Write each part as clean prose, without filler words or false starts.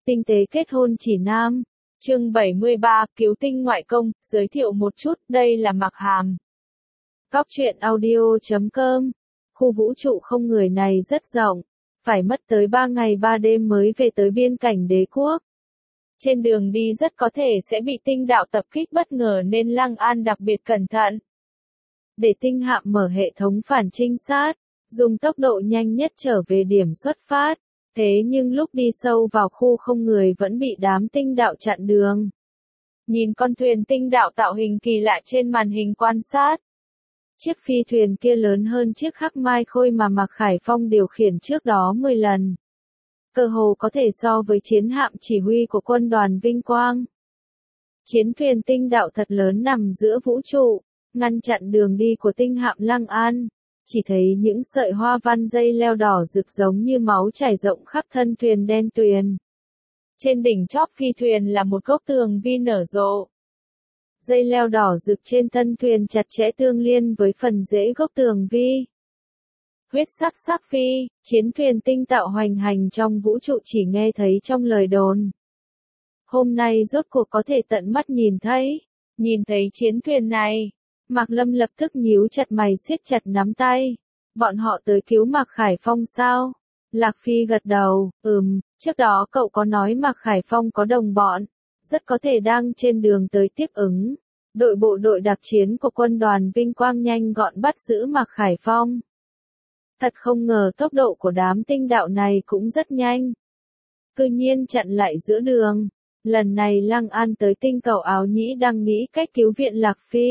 Tinh tế kết hôn chỉ nam. Chương 73, cứu tinh ngoại công, giới thiệu một chút, đây là Mạc Hàm. Góc truyện audio.com. Khu vũ trụ không người này rất rộng, phải mất tới 3 ngày 3 đêm mới về tới biên cảnh đế quốc. Trên đường đi rất có thể sẽ bị tinh đạo tập kích bất ngờ nên Lăng An đặc biệt cẩn thận. Để tinh hạm mở hệ thống phản trinh sát, dùng tốc độ nhanh nhất trở về điểm xuất phát. Thế nhưng lúc đi sâu vào khu không người vẫn bị đám tinh đạo chặn đường. Nhìn con thuyền tinh đạo tạo hình kỳ lạ trên màn hình quan sát. Chiếc phi thuyền kia lớn hơn chiếc Hắc Mai Khôi mà Mạc Khải Phong điều khiển trước đó 10 lần. Cơ hồ có thể so với chiến hạm chỉ huy của quân đoàn Vinh Quang. Chiến thuyền tinh đạo thật lớn nằm giữa vũ trụ, ngăn chặn đường đi của tinh hạm Lăng An. Chỉ thấy những sợi hoa văn dây leo đỏ rực giống như máu chảy rộng khắp thân thuyền đen tuyền. Trên đỉnh chóp phi thuyền là một gốc tường vi nở rộ. Dây leo đỏ rực trên thân thuyền chặt chẽ tương liên với phần rễ gốc tường vi. Huyết sắc phi, chiến thuyền tinh tạo hoành hành trong vũ trụ chỉ nghe thấy trong lời đồn. Hôm nay rốt cuộc có thể tận mắt nhìn thấy chiến thuyền này. Mạc Lâm lập tức nhíu chặt mày siết chặt nắm tay. Bọn họ tới cứu Mạc Khải Phong sao? Lạc Phi gật đầu, trước đó cậu có nói Mạc Khải Phong có đồng bọn, rất có thể đang trên đường tới tiếp ứng. Đội bộ đội đặc chiến của quân đoàn Vinh Quang nhanh gọn bắt giữ Mạc Khải Phong. Thật không ngờ tốc độ của đám tinh đạo này cũng rất nhanh. Cư nhiên chặn lại giữa đường. Lần này Lăng An tới tinh cầu Áo Nhĩ đang nghĩ cách cứu viện Lạc Phi.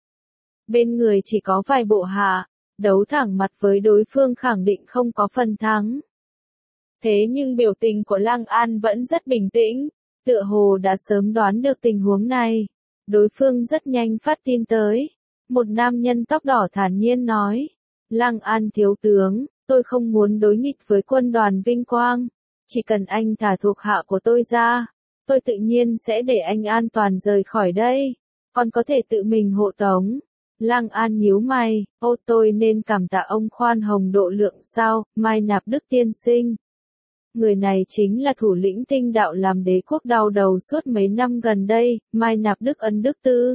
Bên người chỉ có vài bộ hạ, đấu thẳng mặt với đối phương khẳng định không có phần thắng. Thế nhưng biểu tình của Lăng An vẫn rất bình tĩnh, tựa hồ đã sớm đoán được tình huống này. Đối phương rất nhanh phát tin tới. Một nam nhân tóc đỏ thản nhiên nói, Lăng An thiếu tướng, tôi không muốn đối nghịch với quân đoàn Vinh Quang. Chỉ cần anh thả thuộc hạ của tôi ra, tôi tự nhiên sẽ để anh an toàn rời khỏi đây. Còn có thể tự mình hộ tống. Lăng An nhíu mày, tôi nên cảm tạ ông khoan hồng độ lượng sao, Mai Nạp Đức tiên sinh. Người này chính là thủ lĩnh tinh đạo làm đế quốc đau đầu suốt mấy năm gần đây, Mai Nạp Đức Ân Đức Tư.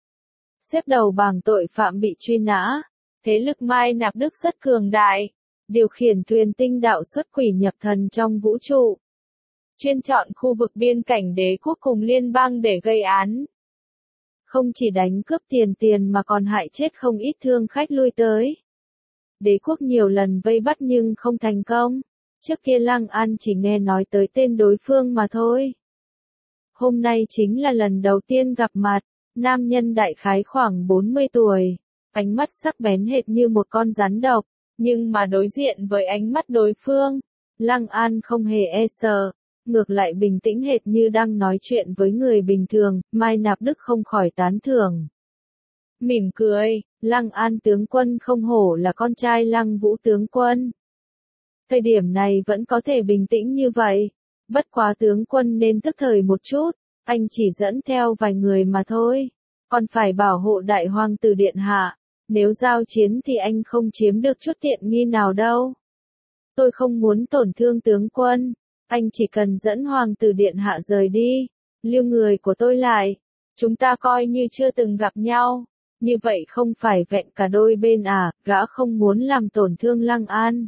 Xếp đầu bảng tội phạm bị truy nã, thế lực Mai Nạp Đức rất cường đại, điều khiển thuyền tinh đạo xuất quỷ nhập thần trong vũ trụ. Chuyên chọn khu vực biên cảnh đế quốc cùng liên bang để gây án. Không chỉ đánh cướp tiền mà còn hại chết không ít thương khách lui tới. Đế quốc nhiều lần vây bắt nhưng không thành công. Trước kia Lăng An chỉ nghe nói tới tên đối phương mà thôi. Hôm nay chính là lần đầu tiên gặp mặt, nam nhân đại khái khoảng 40 tuổi, ánh mắt sắc bén hệt như một con rắn độc, nhưng mà đối diện với ánh mắt đối phương, Lăng An không hề e sợ. Ngược lại bình tĩnh hệt như đang nói chuyện với người bình thường, Mai Nạp Đức không khỏi tán thưởng. Mỉm cười, Lăng An tướng quân không hổ là con trai Lăng Vũ tướng quân. Thời điểm này vẫn có thể bình tĩnh như vậy, bất quá tướng quân nên tức thời một chút, anh chỉ dẫn theo vài người mà thôi, còn phải bảo hộ đại hoàng tử điện hạ, nếu giao chiến thì anh không chiếm được chút tiện nghi nào đâu. Tôi không muốn tổn thương tướng quân. Anh chỉ cần dẫn hoàng tử điện hạ rời đi, lưu người của tôi lại, chúng ta coi như chưa từng gặp nhau, như vậy không phải vẹn cả đôi bên à, gã không muốn làm tổn thương Lăng An.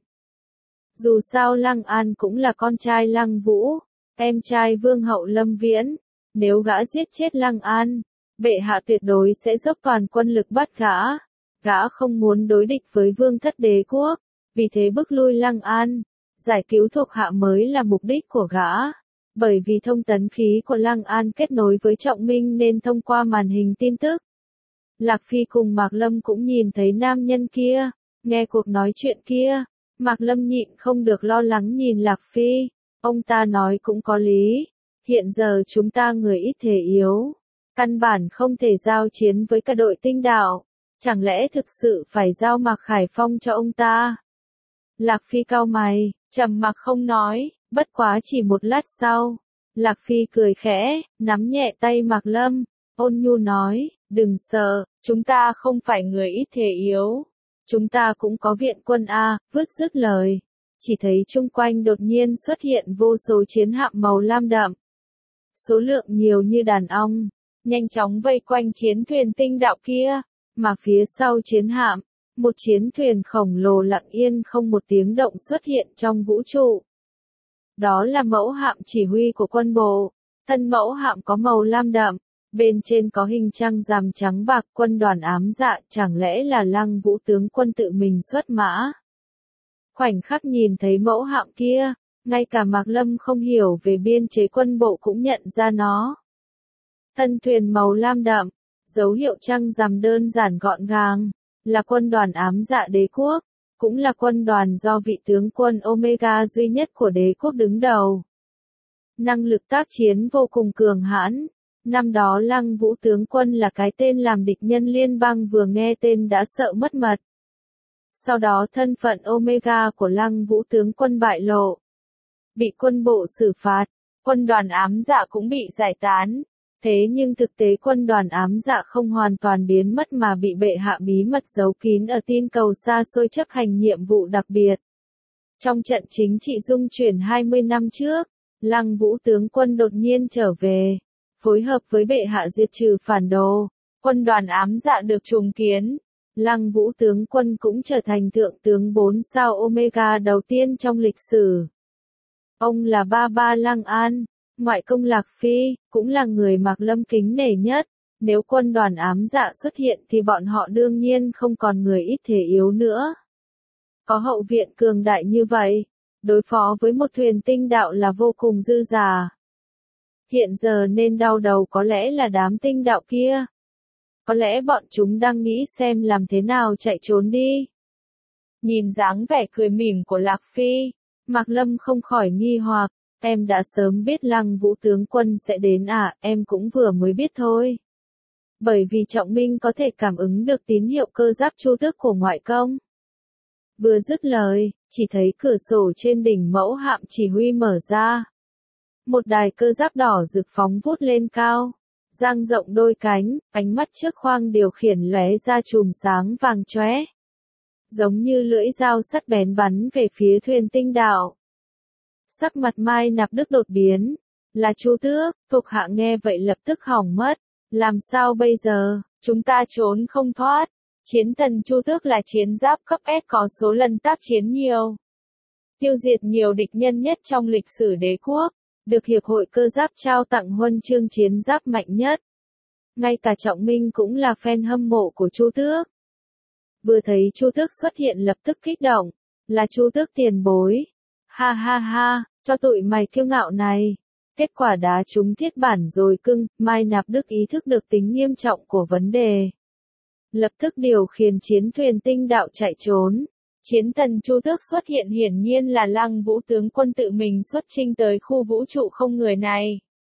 Dù sao Lăng An cũng là con trai Lăng Vũ, em trai Vương hậu Lâm Viễn, nếu gã giết chết Lăng An, bệ hạ tuyệt đối sẽ dốc toàn quân lực bắt gã không muốn đối địch với Vương thất đế quốc, vì thế bức lui Lăng An. Giải cứu thuộc hạ mới là mục đích của gã. Bởi vì thông tấn khí của Lăng An kết nối với Trọng Minh nên thông qua màn hình tin tức. Lạc Phi cùng Mạc Lâm cũng nhìn thấy nam nhân kia, nghe cuộc nói chuyện kia. Mạc Lâm nhịn không được lo lắng nhìn Lạc Phi. Ông ta nói cũng có lý. Hiện giờ chúng ta người ít thể yếu. Căn bản không thể giao chiến với cả đội tinh đạo. Chẳng lẽ thực sự phải giao Mạc Khải Phong cho ông ta? Lạc Phi cau mày, trầm mặc không nói, bất quá chỉ một lát sau. Lạc Phi cười khẽ, nắm nhẹ tay Mạc Lâm, ôn nhu nói, đừng sợ, chúng ta không phải người ít thể yếu. Chúng ta cũng có viện quân A, vứt dứt lời. chỉ thấy chung quanh đột nhiên xuất hiện vô số chiến hạm màu lam đậm. Số lượng nhiều như đàn ong, nhanh chóng vây quanh chiến thuyền tinh đạo kia, mà phía sau chiến hạm, một chiến thuyền khổng lồ lặng yên không một tiếng động xuất hiện trong vũ trụ. Đó là mẫu hạm chỉ huy của quân bộ, thân mẫu hạm có màu lam đậm, bên trên có hình trăng rằm trắng bạc. Quân đoàn ám dạ, chẳng lẽ là Lăng Vũ tướng quân tự mình xuất mã? Khoảnh khắc nhìn thấy mẫu hạm kia, ngay cả Mạc Lâm không hiểu về biên chế quân bộ cũng nhận ra nó. Thân thuyền màu lam đậm, dấu hiệu trăng rằm đơn giản gọn gàng, là quân đoàn ám dạ đế quốc, cũng là quân đoàn do vị tướng quân Omega duy nhất của đế quốc đứng đầu. Năng lực tác chiến vô cùng cường hãn, năm đó Lăng Vũ tướng quân là cái tên làm địch nhân liên bang vừa nghe tên đã sợ mất mật. Sau đó thân phận Omega của Lăng Vũ tướng quân bại lộ, bị quân bộ xử phạt, quân đoàn ám dạ cũng bị giải tán. Thế nhưng thực tế quân đoàn ám dạ không hoàn toàn biến mất mà bị bệ hạ bí mật giấu kín ở tin cầu xa xôi chấp hành nhiệm vụ đặc biệt. Trong trận chính trị dung chuyển 20 năm trước, Lăng Vũ tướng quân đột nhiên trở về, phối hợp với bệ hạ diệt trừ phản đồ, quân đoàn ám dạ được trùng kiến. Lăng Vũ tướng quân cũng trở thành thượng tướng 4 sao Omega đầu tiên trong lịch sử. Ông là ba ba Lăng An, ngoại công Lạc Phi, cũng là người Mạc Lâm kính nể nhất. Nếu quân đoàn ám dạ xuất hiện thì bọn họ đương nhiên không còn người ít thể yếu nữa. Có hậu viện cường đại như vậy, đối phó với một thuyền tinh đạo là vô cùng dư dả. Hiện giờ nên đau đầu có lẽ là đám tinh đạo kia. Có lẽ bọn chúng đang nghĩ xem làm thế nào chạy trốn đi. Nhìn dáng vẻ cười mỉm của Lạc Phi, Mạc Lâm không khỏi nghi hoặc, em đã sớm biết Lăng Vũ tướng quân sẽ đến à, em cũng vừa mới biết thôi. Bởi vì Trọng Minh có thể cảm ứng được tín hiệu cơ giáp Chu Tước của ngoại công. Vừa dứt lời, chỉ thấy cửa sổ trên đỉnh mẫu hạm chỉ huy mở ra. Một đài cơ giáp đỏ rực phóng vút lên cao, dang rộng đôi cánh, ánh mắt trước khoang điều khiển lóe ra chùm sáng vàng chóe, giống như lưỡi dao sắt bén bắn về phía thuyền tinh đạo. Sắc mặt Mai Nạp Đức đột biến, là Chu Tước. Thuộc hạ nghe vậy lập tức hỏng mất, làm sao bây giờ, chúng ta trốn không thoát. Chiến thần Chu Tước là chiến giáp cấp S có số lần tác chiến nhiều, tiêu diệt nhiều địch nhân nhất trong lịch sử đế quốc, được Hiệp hội Cơ giáp trao tặng huân chương chiến giáp mạnh nhất. Ngay cả Trọng Minh cũng là fan hâm mộ của Chu Tước. Vừa thấy Chu Tước xuất hiện lập tức kích động, là Chu Tước tiền bối. Ha ha ha, cho tụi mày kiêu ngạo này. Kết quả đá trúng thiết bản rồi cưng. Mai Nạp Đức ý thức được tính nghiêm trọng của vấn đề, lập tức điều khiển chiến thuyền tinh đạo chạy trốn. Chiến thần Chu Tước xuất hiện hiển nhiên là Lăng Vũ tướng quân tự mình xuất chinh tới khu vũ trụ không người này.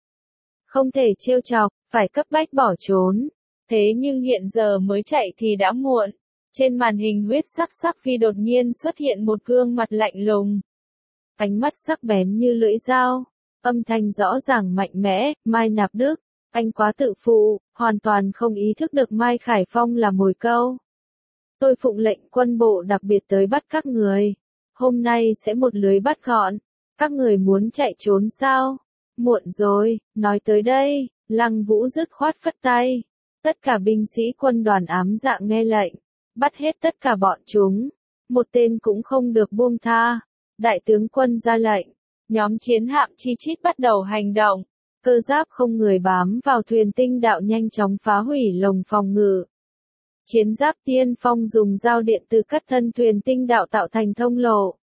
Không thể trêu chọc, phải cấp bách bỏ trốn. Thế nhưng hiện giờ mới chạy thì đã muộn. Trên màn hình huyết sắc phi đột nhiên xuất hiện một gương mặt lạnh lùng. Ánh mắt sắc bén như lưỡi dao, âm thanh rõ ràng mạnh mẽ. Mai Nạp Đức, anh quá tự phụ, hoàn toàn không ý thức được Mai Khải Phong là mồi câu. Tôi phụng lệnh quân bộ đặc biệt tới bắt các người. Hôm nay sẽ một lưới bắt gọn. Các người muốn chạy trốn sao? Muộn rồi, nói tới đây, Lăng Vũ dứt khoát phất tay. Tất cả binh sĩ quân đoàn ám dạ nghe lệnh, bắt hết tất cả bọn chúng. Một tên cũng không được buông tha. Đại tướng quân ra lệnh, nhóm chiến hạm chi chít bắt đầu hành động. Cơ giáp không người bám vào thuyền tinh đạo nhanh chóng phá hủy lồng phòng ngự. Chiến giáp tiên phong dùng dao điện từ cắt thân thuyền tinh đạo tạo thành thông lộ.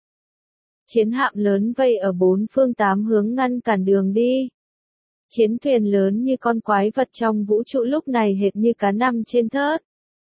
Chiến hạm lớn vây ở bốn phương tám hướng ngăn cản đường đi. Chiến thuyền lớn như con quái vật trong vũ trụ lúc này hệt như cá nằm trên thớt.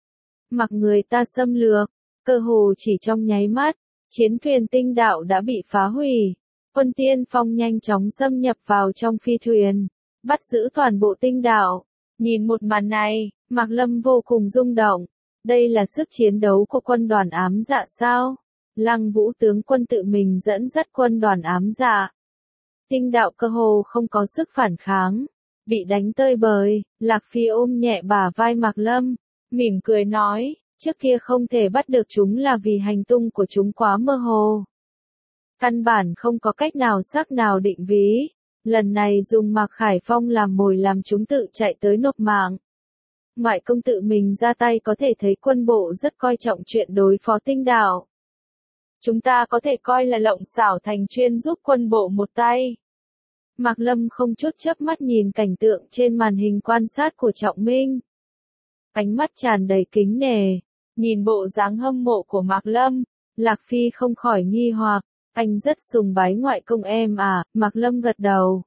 Mặc người ta xâm lược, cơ hồ chỉ trong nháy mắt, chiến thuyền tinh đạo đã bị phá hủy. Quân tiên phong nhanh chóng xâm nhập vào trong phi thuyền, bắt giữ toàn bộ tinh đạo. Nhìn một màn này, Mạc Lâm vô cùng rung động. Đây là sức chiến đấu của quân đoàn ám dạ sao? Lăng Vũ tướng quân tự mình dẫn dắt quân đoàn ám dạ. Tinh đạo cơ hồ không có sức phản kháng, bị đánh tơi bời. Lạc Phi ôm nhẹ bả vai Mạc Lâm, mỉm cười nói, trước kia không thể bắt được chúng là vì hành tung của chúng quá mơ hồ. Căn bản không có cách nào xác nào định ví. Lần này dùng Mạc Khải Phong làm mồi làm chúng tự chạy tới nộp mạng. Ngoại công tự mình ra tay có thể thấy quân bộ rất coi trọng chuyện đối phó tinh đạo. Chúng ta có thể coi là lộng xảo thành chuyên giúp quân bộ một tay. Mạc Lâm không chút chớp mắt nhìn cảnh tượng trên màn hình quan sát của Trọng Minh. Ánh mắt tràn đầy kính nể, nhìn bộ dáng hâm mộ của Mạc Lâm, Lạc Phi không khỏi nghi hoặc, anh rất sùng bái ngoại công em à, Mạc Lâm gật đầu.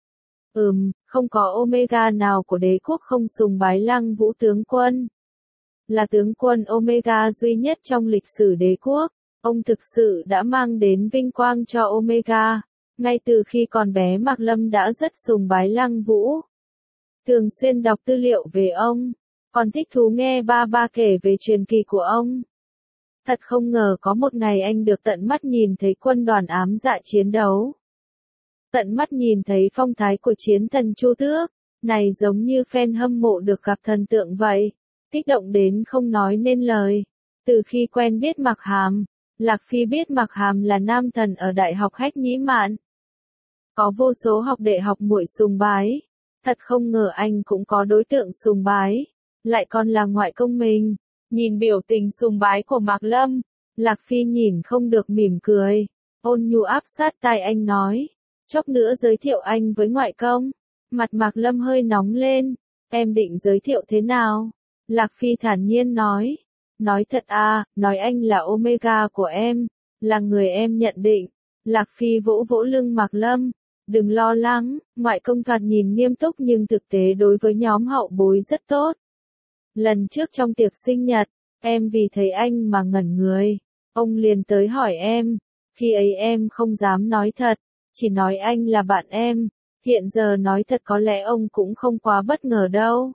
Không có Omega nào của đế quốc không sùng bái Lăng Vũ tướng quân. Là tướng quân Omega duy nhất trong lịch sử đế quốc, ông thực sự đã mang đến vinh quang cho Omega. Ngay từ khi còn bé Mạc Lâm đã rất sùng bái Lăng Vũ. Thường xuyên đọc tư liệu về ông, còn thích thú nghe ba kể về truyền kỳ của ông. Thật không ngờ có một ngày anh được tận mắt nhìn thấy quân đoàn ám dạ chiến đấu. Tận mắt nhìn thấy phong thái của chiến thần Chu Tước, này giống như fan hâm mộ được gặp thần tượng vậy, kích động đến không nói nên lời. Từ khi quen biết Mạc Hàm, Lạc Phi biết Mạc Hàm là nam thần ở Đại học Hách Nhĩ Mạn. Có vô số học đệ học muội sùng bái, thật không ngờ anh cũng có đối tượng sùng bái, lại còn là ngoại công mình. Nhìn biểu tình sùng bái của Mạc Lâm, Lạc Phi nhìn không được mỉm cười, ôn nhu áp sát tai anh nói, chốc nữa giới thiệu anh với ngoại công. Mặt Mạc Lâm hơi nóng lên, em định giới thiệu thế nào? Lạc Phi thản nhiên nói thật à, nói anh là Omega của em, là người em nhận định. Lạc Phi vỗ vỗ lưng Mạc Lâm, đừng lo lắng, ngoại công thoạt nhìn nghiêm túc nhưng thực tế đối với nhóm hậu bối rất tốt. Lần trước trong tiệc sinh nhật, em vì thấy anh mà ngẩn người, ông liền tới hỏi em, khi ấy em không dám nói thật, chỉ nói anh là bạn em, hiện giờ nói thật có lẽ ông cũng không quá bất ngờ đâu.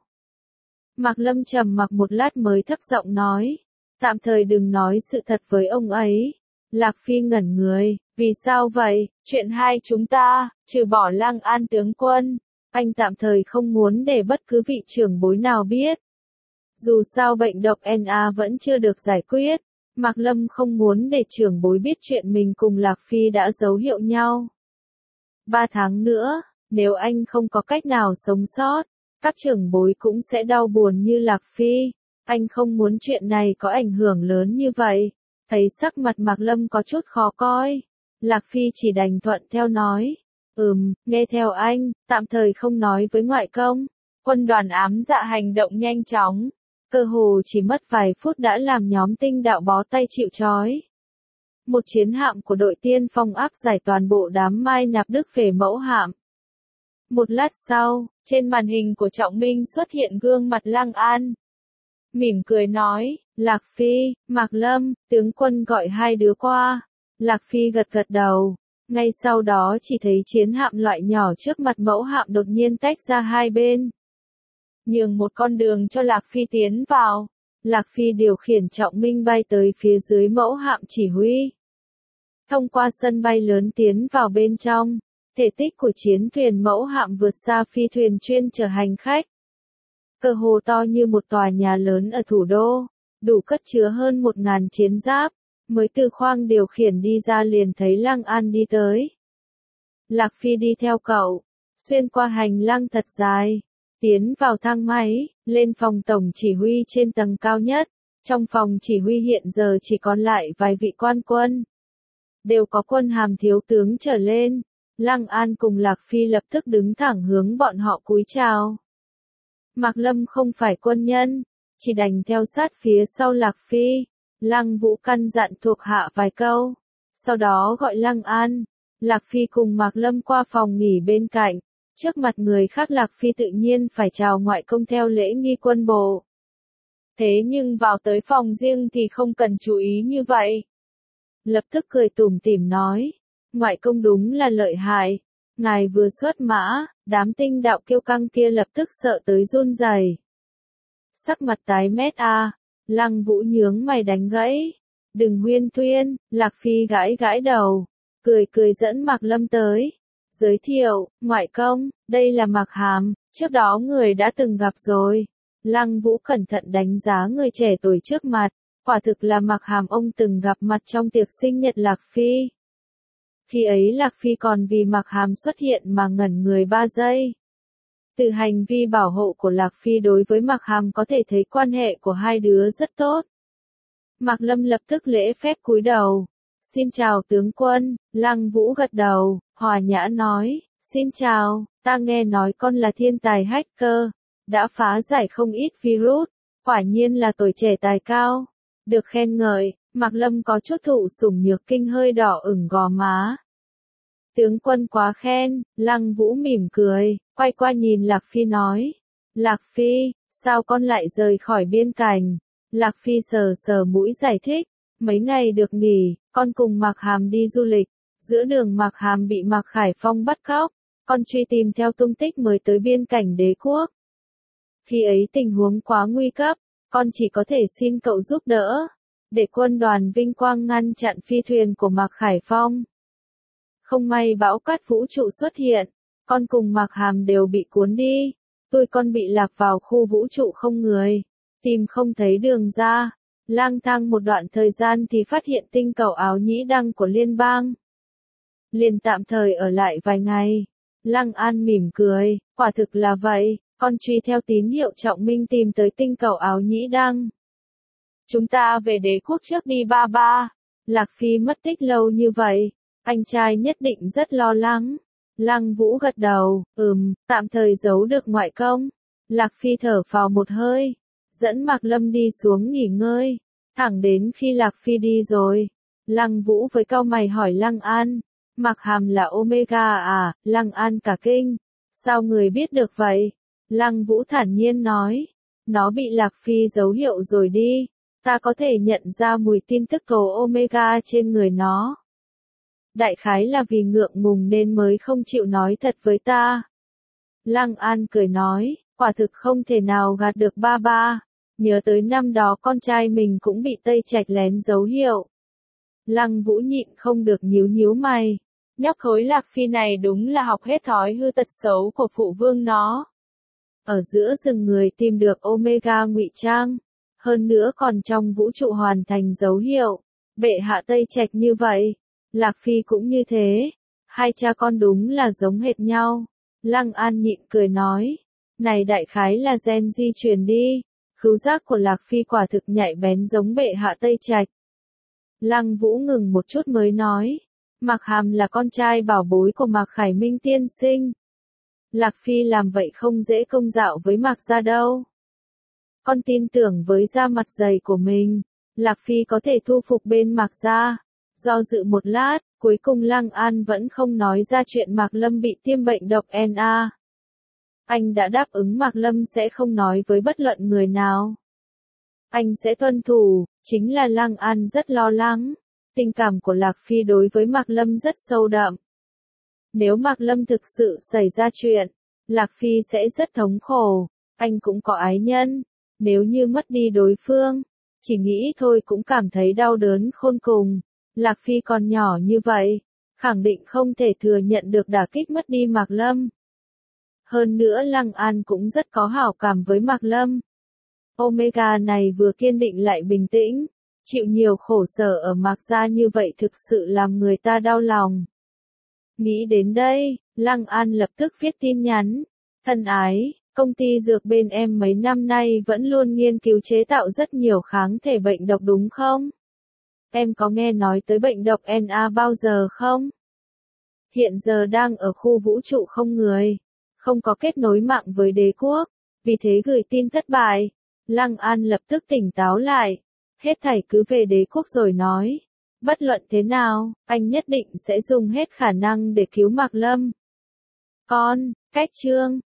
Mạc Lâm trầm mặc một lát mới thấp giọng nói, tạm thời đừng nói sự thật với ông ấy. Lạc Phi ngẩn người, vì sao vậy, chuyện hai chúng ta, trừ bỏ Lăng An tướng quân, anh tạm thời không muốn để bất cứ vị trưởng bối nào biết. Dù sao bệnh độc NA vẫn chưa được giải quyết, Mạc Lâm không muốn để trưởng bối biết chuyện mình cùng Lạc Phi đã dấu hiệu nhau. 3 tháng nữa, nếu anh không có cách nào sống sót, các trưởng bối cũng sẽ đau buồn như Lạc Phi. Anh không muốn chuyện này có ảnh hưởng lớn như vậy. Thấy sắc mặt Mạc Lâm có chút khó coi, Lạc Phi chỉ đành thuận theo nói, nghe theo anh, tạm thời không nói với ngoại công. Quân đoàn ám dạ hành động nhanh chóng, cơ hồ chỉ mất vài phút đã làm nhóm tinh đạo bó tay chịu trói. Một chiến hạm của đội tiên phong áp giải toàn bộ đám Mai Nạp Đức về mẫu hạm. Một lát sau, trên màn hình của Trọng Minh xuất hiện gương mặt Lăng An. Mỉm cười nói, Lạc Phi, Mạc Lâm, tướng quân gọi hai đứa qua. Lạc Phi gật gật đầu. Ngay sau đó chỉ thấy chiến hạm loại nhỏ trước mặt mẫu hạm đột nhiên tách ra hai bên, nhường một con đường cho Lạc Phi tiến vào. Lạc Phi điều khiển Trọng Minh bay tới phía dưới mẫu hạm chỉ huy. Thông qua sân bay lớn tiến vào bên trong, thể tích của chiến thuyền mẫu hạm vượt xa phi thuyền chuyên chở hành khách. Cơ hồ to như một tòa nhà lớn ở thủ đô, đủ cất chứa hơn 1000 chiến giáp. Mới từ khoang điều khiển đi ra liền thấy Lăng An đi tới. Lạc Phi đi theo cậu, xuyên qua hành lang thật dài, tiến vào thang máy, lên phòng tổng chỉ huy trên tầng cao nhất. Trong phòng chỉ huy hiện giờ chỉ còn lại vài vị quan quân, đều có quân hàm thiếu tướng trở lên. Lăng An cùng Lạc Phi lập tức đứng thẳng hướng bọn họ cúi chào. Mạc Lâm không phải quân nhân, chỉ đành theo sát phía sau Lạc Phi. Lăng Vũ căn dặn thuộc hạ vài câu, sau đó gọi Lăng An. Lạc Phi cùng Mạc Lâm qua phòng nghỉ bên cạnh, trước mặt người khác Lạc Phi tự nhiên phải chào ngoại công theo lễ nghi quân bộ. Thế nhưng vào tới phòng riêng thì không cần chú ý như vậy. Lập tức cười tủm tỉm nói, ngoại công đúng là lợi hại, ngài vừa xuất mã, đám tinh đạo kiêu căng kia lập tức sợ tới run rẩy. Sắc mặt tái mét à. Lăng Vũ nhướng mày đánh gãy. Đừng huyên thuyên, Lạc Phi gãi gãi đầu, cười dẫn Mạc Lâm tới. Giới thiệu, ngoại công, đây là Mạc Hàm, trước đó người đã từng gặp rồi. Lăng Vũ cẩn thận đánh giá người trẻ tuổi trước mặt, quả thực là Mạc Hàm ông từng gặp mặt trong tiệc sinh nhật Lạc Phi. Khi ấy Lạc Phi còn vì Mạc Hàm xuất hiện mà ngẩn người 3 giây. Từ hành vi bảo hộ của Lạc Phi đối với Mạc Hàm có thể thấy quan hệ của hai đứa rất tốt. Mạc Lâm lập tức lễ phép cúi đầu. Xin chào tướng quân, Lăng Vũ gật đầu, hòa nhã nói, xin chào, ta nghe nói con là thiên tài hacker, đã phá giải không ít virus, quả nhiên là tuổi trẻ tài cao. Được khen ngợi, Mạc Lâm có chút thụ sủng nhược kinh hơi đỏ ửng gò má. Tướng quân quá khen, Lăng Vũ mỉm cười, quay qua nhìn Lạc Phi nói. Lạc Phi, sao con lại rời khỏi biên cảnh? Lạc Phi sờ sờ mũi giải thích, mấy ngày được nghỉ, con cùng Mạc Hàm đi du lịch. Giữa đường Mạc Hàm bị Mạc Khải Phong bắt cóc, con truy tìm theo tung tích mới tới biên cảnh đế quốc. Khi ấy tình huống quá nguy cấp, con chỉ có thể xin cậu giúp đỡ, để quân đoàn vinh quang ngăn chặn phi thuyền của Mạc Khải Phong. Không may bão cát vũ trụ xuất hiện, con cùng Mạc Hàm đều bị cuốn đi, con bị lạc vào khu vũ trụ không người, tìm không thấy đường ra, lang thang một đoạn thời gian thì phát hiện tinh cầu áo nhĩ đăng của liên bang. Liền tạm thời ở lại vài ngày. Lăng An mỉm cười, quả thực là vậy, con truy theo tín hiệu trọng minh tìm tới tinh cầu áo nhĩ đăng. Chúng ta về đế quốc trước đi ba ba. Lạc Phi mất tích lâu như vậy, anh trai nhất định rất lo lắng. Lăng Vũ gật đầu, tạm thời giấu được ngoại công. Lạc Phi thở phào một hơi, dẫn Mạc Lâm đi xuống nghỉ ngơi, thẳng đến khi Lạc Phi đi rồi. Lăng Vũ với cau mày hỏi Lăng An, Mạc Hàm là Omega à? Lăng An cả kinh, sao người biết được vậy? Lăng Vũ thản nhiên nói, nó bị Lạc Phi dấu hiệu rồi đi, ta có thể nhận ra mùi tin tức cầu Omega trên người nó. Đại khái là vì ngượng ngùng nên mới không chịu nói thật với ta. Lăng An cười nói, quả thực không thể nào gạt được ba ba, nhớ tới năm đó con trai mình cũng bị Tây Trạch lén dấu hiệu. Lăng Vũ nhịn không được nhíu nhíu mày, nhóc khối Lạc Phi này đúng là học hết thói hư tật xấu của phụ vương nó. Ở giữa rừng người tìm được Omega ngụy trang, hơn nữa còn trong vũ trụ hoàn thành dấu hiệu, bệ hạ Tây Trạch như vậy, Lạc Phi cũng như thế, hai cha con đúng là giống hệt nhau. Lăng An nhịn cười nói, này đại khái là gen di truyền đi, khứu giác của Lạc Phi quả thực nhạy bén giống bệ hạ Tây Trạch. Lăng Vũ ngừng một chút mới nói, Mạc Hàm là con trai bảo bối của Mạc Khải Minh tiên sinh. Lạc Phi làm vậy không dễ công dạo với Mạc gia đâu. Con tin tưởng với da mặt dày của mình, Lạc Phi có thể thu phục bên Mạc gia. Do dự một lát, cuối cùng Lăng An vẫn không nói ra chuyện Mạc Lâm bị tiêm bệnh độc NA. Anh đã đáp ứng Mạc Lâm sẽ không nói với bất luận người nào. Anh sẽ tuân thủ, chính là Lăng An rất lo lắng. Tình cảm của Lạc Phi đối với Mạc Lâm rất sâu đậm. Nếu Mạc Lâm thực sự xảy ra chuyện, Lạc Phi sẽ rất thống khổ. Anh cũng có ái nhân, nếu như mất đi đối phương, chỉ nghĩ thôi cũng cảm thấy đau đớn khôn cùng. Lạc Phi còn nhỏ như vậy, khẳng định không thể thừa nhận được đả kích mất đi Mạc Lâm. Hơn nữa Lăng An cũng rất có hảo cảm với Mạc Lâm. Omega này vừa kiên định lại bình tĩnh, chịu nhiều khổ sở ở Mạc gia như vậy thực sự làm người ta đau lòng. Nghĩ đến đây, Lăng An lập tức viết tin nhắn, thân ái, công ty dược bên em mấy năm nay vẫn luôn nghiên cứu chế tạo rất nhiều kháng thể bệnh độc đúng không? Em có nghe nói tới bệnh độc NA bao giờ không? Hiện giờ đang ở khu vũ trụ không người, không có kết nối mạng với đế quốc, vì thế gửi tin thất bại. Lăng An lập tức tỉnh táo lại, hết thảy cứ về đế quốc rồi nói. Bất luận thế nào, anh nhất định sẽ dùng hết khả năng để cứu Mạc Lâm. Con, cách chương